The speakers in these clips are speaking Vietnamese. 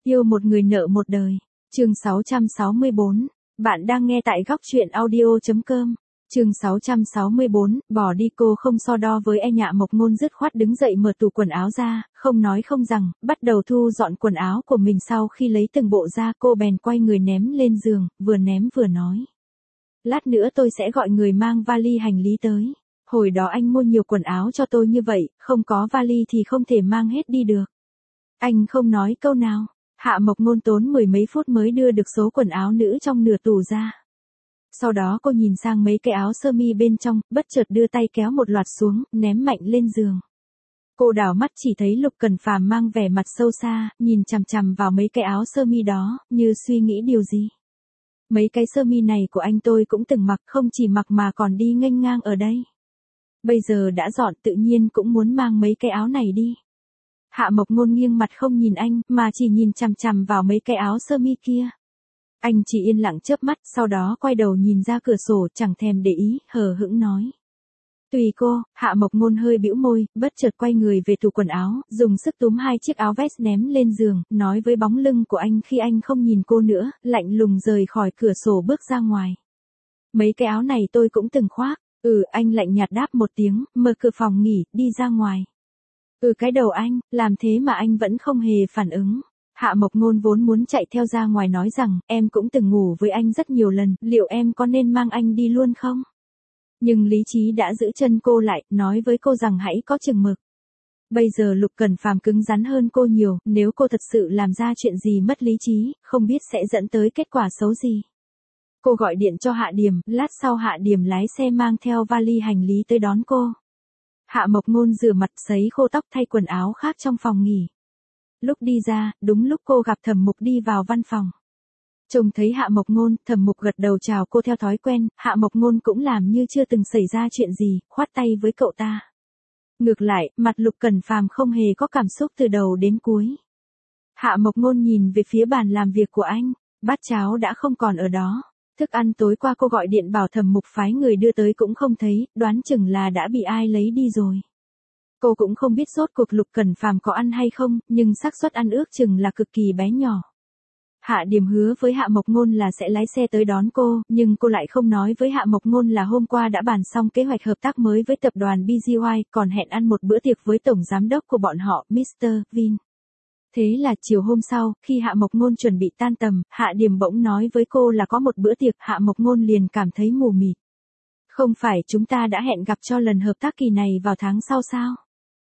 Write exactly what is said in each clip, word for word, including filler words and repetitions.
Yêu một người nợ một đời. Chương sáu trăm sáu mươi bốn. Bạn đang nghe tại góc truyện audio chấm com. Chương sáu trăm sáu mươi bốn, bỏ đi. Cô không so đo với e Nhạ Mộc Ngôn dứt khoát đứng dậy mở tủ quần áo ra, không nói không rằng, bắt đầu thu dọn quần áo của mình. Sau khi lấy từng bộ ra, cô bèn quay người ném lên giường, vừa ném vừa nói. Lát nữa tôi sẽ gọi người mang vali hành lý tới. Hồi đó anh mua nhiều quần áo cho tôi như vậy, không có vali thì không thể mang hết đi được. Anh không nói câu nào. Hạ Mộc Ngôn tốn mười mấy phút mới đưa được số quần áo nữ trong nửa tủ ra. Sau đó cô nhìn sang mấy cái áo sơ mi bên trong, bất chợt đưa tay kéo một loạt xuống, ném mạnh lên giường. Cô đảo mắt chỉ thấy Lục Cẩn Phàm mang vẻ mặt sâu xa, nhìn chằm chằm vào mấy cái áo sơ mi đó, như suy nghĩ điều gì. Mấy cái sơ mi này của anh tôi cũng từng mặc, không chỉ mặc mà còn đi nghênh ngang ở đây. Bây giờ đã dọn tự nhiên cũng muốn mang mấy cái áo này đi. Hạ Mộc Ngôn nghiêng mặt không nhìn anh, mà chỉ nhìn chằm chằm vào mấy cái áo sơ mi kia. Anh chỉ yên lặng chớp mắt, sau đó quay đầu nhìn ra cửa sổ, chẳng thèm để ý, hờ hững nói. Tùy cô. Hạ Mộc Ngôn hơi bĩu môi, bất chợt quay người về tủ quần áo, dùng sức túm hai chiếc áo vest ném lên giường, nói với bóng lưng của anh khi anh không nhìn cô nữa, lạnh lùng rời khỏi cửa sổ bước ra ngoài. Mấy cái áo này tôi cũng từng khoác. Ừ, anh lạnh nhạt đáp một tiếng, mở cửa phòng nghỉ, đi ra ngoài. Ừ, cái đầu anh, làm thế mà anh vẫn không hề phản ứng. Hạ Mộc Ngôn vốn muốn chạy theo ra ngoài nói rằng, em cũng từng ngủ với anh rất nhiều lần, liệu em có nên mang anh đi luôn không? Nhưng lý trí đã giữ chân cô lại, nói với cô rằng hãy có chừng mực. Bây giờ Lục Cẩn Phàm cứng rắn hơn cô nhiều, nếu cô thật sự làm ra chuyện gì mất lý trí, không biết sẽ dẫn tới kết quả xấu gì. Cô gọi điện cho Hạ Điềm, lát sau Hạ Điềm lái xe mang theo vali hành lý tới đón cô. Hạ Mộc Ngôn rửa mặt, sấy khô tóc, thay quần áo khác trong phòng nghỉ. Lúc đi ra, đúng lúc cô gặp Thẩm Mục đi vào văn phòng. Trông thấy Hạ Mộc Ngôn, Thẩm Mục gật đầu chào cô theo thói quen, Hạ Mộc Ngôn cũng làm như chưa từng xảy ra chuyện gì, khoát tay với cậu ta. Ngược lại, mặt Lục Cẩn Phàm không hề có cảm xúc từ đầu đến cuối. Hạ Mộc Ngôn nhìn về phía bàn làm việc của anh, bát cháo đã không còn ở đó. Thức ăn tối qua cô gọi điện bảo Thẩm Mục phái người đưa tới cũng không thấy, đoán chừng là đã bị ai lấy đi rồi. Cô cũng không biết rốt cuộc Lục Cẩn Phàm có ăn hay không, nhưng xác suất ăn ước chừng là cực kỳ bé nhỏ. Hạ Điềm hứa với Hạ Mộc Ngôn là sẽ lái xe tới đón cô, nhưng cô lại không nói với Hạ Mộc Ngôn là hôm qua đã bàn xong kế hoạch hợp tác mới với tập đoàn bê giê i, còn hẹn ăn một bữa tiệc với tổng giám đốc của bọn họ, mít tơ Vin. Thế là chiều hôm sau, khi Hạ Mộc Ngôn chuẩn bị tan tầm, Hạ Điềm bỗng nói với cô là có một bữa tiệc, Hạ Mộc Ngôn liền cảm thấy mù mịt. Không phải chúng ta đã hẹn gặp cho lần hợp tác kỳ này vào tháng sau sao?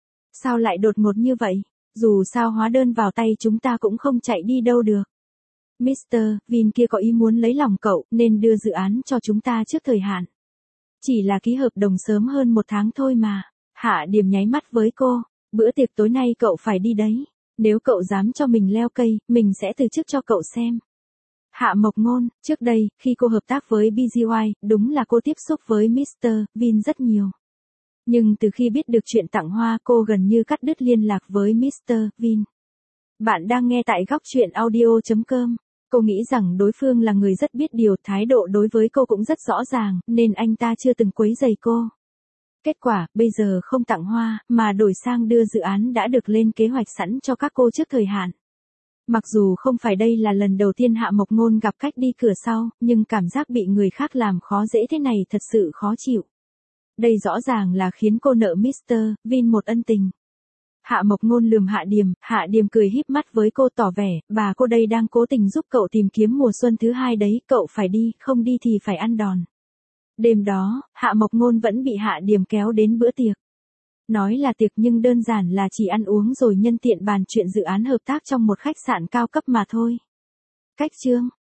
Sao lại đột ngột như vậy? Dù sao hóa đơn vào tay chúng ta cũng không chạy đi đâu được. mít tơ Vin kia có ý muốn lấy lòng cậu, nên đưa dự án cho chúng ta trước thời hạn. Chỉ là ký hợp đồng sớm hơn một tháng thôi mà. Hạ Điềm nháy mắt với cô, bữa tiệc tối nay cậu phải đi đấy. Nếu cậu dám cho mình leo cây, mình sẽ từ chức cho cậu xem. Hạ Mộc Ngôn, trước đây, khi cô hợp tác với bê giê i, đúng là cô tiếp xúc với mít tơ Vin rất nhiều. Nhưng từ khi biết được chuyện tặng hoa, cô gần như cắt đứt liên lạc với mít tơ Vin. Bạn đang nghe tại góc truyện audio chấm com. Cô nghĩ rằng đối phương là người rất biết điều, thái độ đối với cô cũng rất rõ ràng, nên anh ta chưa từng quấy rầy cô. Kết quả, bây giờ không tặng hoa, mà đổi sang đưa dự án đã được lên kế hoạch sẵn cho các cô trước thời hạn. Mặc dù không phải đây là lần đầu tiên Hạ Mộc Ngôn gặp cách đi cửa sau, nhưng cảm giác bị người khác làm khó dễ thế này thật sự khó chịu. Đây rõ ràng là khiến cô nợ mít tơ Vin một ân tình. Hạ Mộc Ngôn lườm Hạ Điềm, Hạ Điềm cười híp mắt với cô tỏ vẻ, bà cô đây đang cố tình giúp cậu tìm kiếm mùa xuân thứ hai đấy, cậu phải đi, không đi thì phải ăn đòn. Đêm đó, Hạ Mộc Ngôn vẫn bị Hạ Điềm kéo đến bữa tiệc. Nói là tiệc nhưng đơn giản là chỉ ăn uống rồi nhân tiện bàn chuyện dự án hợp tác trong một khách sạn cao cấp mà thôi. Cách chương,